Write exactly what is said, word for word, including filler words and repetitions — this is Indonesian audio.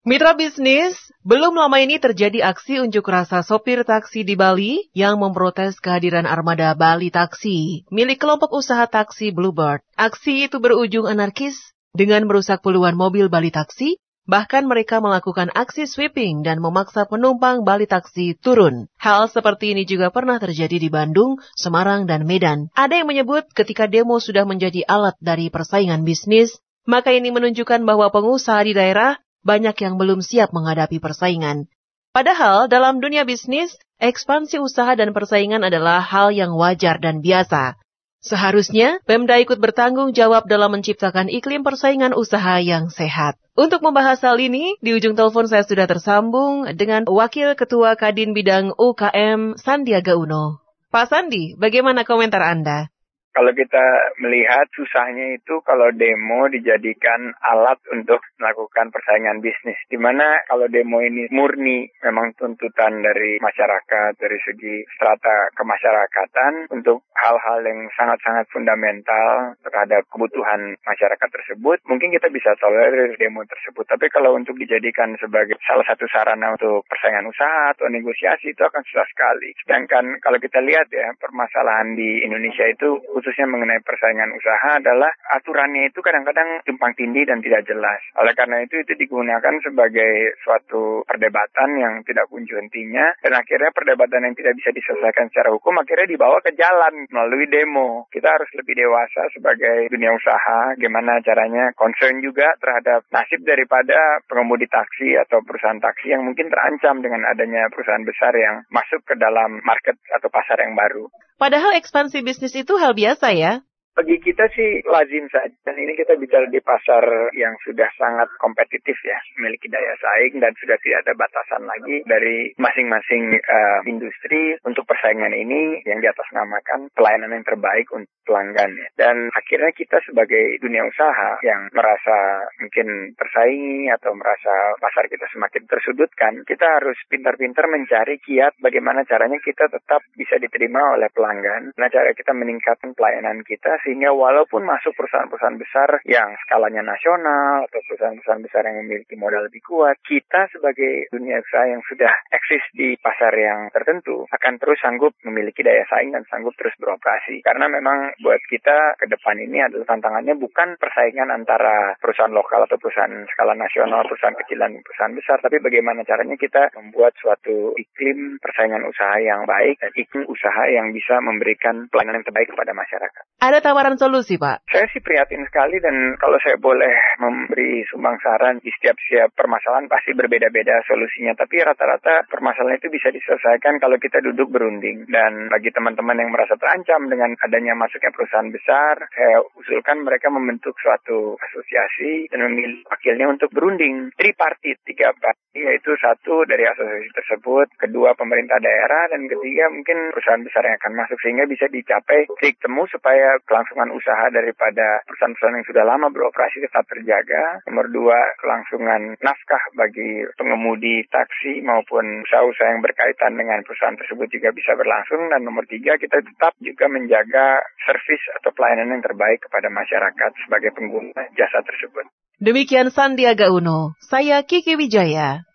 Mitra bisnis, belum lama ini terjadi aksi unjuk rasa sopir taksi di Bali yang memprotes kehadiran armada Bali Taksi milik kelompok usaha taksi Bluebird. Aksi itu berujung anarkis dengan merusak puluhan mobil Bali Taksi, bahkan mereka melakukan aksi sweeping dan memaksa penumpang Bali Taksi turun. Hal seperti ini juga pernah terjadi di Bandung, Semarang, dan Medan. Ada yang menyebut ketika demo sudah menjadi alat dari persaingan bisnis, maka ini menunjukkan bahwa pengusaha di daerah banyak yang belum siap menghadapi persaingan. Padahal dalam dunia bisnis, ekspansi usaha dan persaingan adalah hal yang wajar dan biasa. Seharusnya, Pemda ikut bertanggung jawab dalam menciptakan iklim persaingan usaha yang sehat. Untuk membahas hal ini, di ujung telepon saya sudah tersambung dengan Wakil Ketua Kadin Bidang U K M Sandiaga Uno. Pak Sandi, bagaimana komentar Anda? Kalau kita melihat susahnya itu kalau demo dijadikan alat untuk melakukan persaingan bisnis. Di mana kalau demo ini murni memang tuntutan dari masyarakat, dari segi strata kemasyarakatan untuk hal-hal yang sangat-sangat fundamental terhadap kebutuhan masyarakat tersebut, mungkin kita bisa tolerir demo tersebut. Tapi kalau untuk dijadikan sebagai salah satu sarana untuk persaingan usaha atau negosiasi, itu akan susah sekali. Sedangkan kalau kita lihat ya, permasalahan di Indonesia itu khususnya mengenai persaingan usaha adalah aturannya itu kadang-kadang tumpang tindih dan tidak jelas. Oleh karena itu, itu digunakan sebagai suatu perdebatan yang tidak kunjung hentinya, dan akhirnya perdebatan yang tidak bisa diselesaikan secara hukum akhirnya dibawa ke jalan melalui demo. Kita harus lebih dewasa sebagai dunia usaha, gimana caranya concern juga terhadap nasib daripada pengemudi taksi atau perusahaan taksi yang mungkin terancam dengan adanya perusahaan besar yang masuk ke dalam market atau pasar yang baru. Padahal ekspansi bisnis itu hal biasa ya? Bagi kita sih lazim saja. Dan ini kita bicara di pasar yang sudah sangat kompetitif ya, memiliki daya saing dan sudah tidak ada batasan lagi dari masing-masing uh, industri untuk persaingan ini yang diatasnamakan pelayanan yang terbaik untuk pelanggan. Ya. Dan akhirnya kita sebagai dunia usaha yang merasa mungkin tersaingi atau merasa pasar kita semakin tersudutkan, kita harus pintar-pintar mencari kiat bagaimana caranya kita tetap bisa diterima oleh pelanggan. Nah, cara kita meningkatkan pelayanan kita sehingga walaupun masuk perusahaan-perusahaan besar yang skalanya nasional atau perusahaan-perusahaan besar yang memiliki modal lebih kuat, kita sebagai dunia usaha yang sudah eksis di pasar yang tertentu akan terus sanggup memiliki daya saing dan sanggup terus beroperasi. Karena memang buat kita ke depan ini adalah tantangannya bukan persaingan antara perusahaan lokal atau perusahaan skala nasional, perusahaan kecil dan perusahaan besar, tapi bagaimana caranya kita membuat suatu iklim persaingan usaha yang baik dan iklim usaha yang bisa memberikan pelayanan yang terbaik kepada masyarakat. Ada tawaran solusi, Pak? Saya sih prihatin sekali, dan kalau saya boleh memberi sumbang saran, di setiap-setiap permasalahan pasti berbeda-beda solusinya. Tapi rata-rata permasalahan itu bisa diselesaikan kalau kita duduk berunding. Dan bagi teman-teman yang merasa terancam dengan adanya masuknya perusahaan besar, saya usulkan mereka membentuk suatu asosiasi dan memilih wakilnya untuk berunding. Tripartit, tiga parti, yaitu satu dari asosiasi tersebut, kedua pemerintah daerah, dan ketiga mungkin perusahaan besar yang akan masuk, sehingga bisa dicapai titik temu supaya kelangsungan usaha daripada perusahaan-perusahaan yang sudah lama beroperasi tetap terjaga. Nomor dua, kelangsungan nafkah bagi pengemudi taksi maupun usaha-usaha yang berkaitan dengan perusahaan tersebut juga bisa berlangsung. Dan nomor tiga, kita tetap juga menjaga servis atau pelayanan yang terbaik kepada masyarakat sebagai pengguna jasa tersebut. Demikian Sandiaga Uno, saya Kiki Wijaya.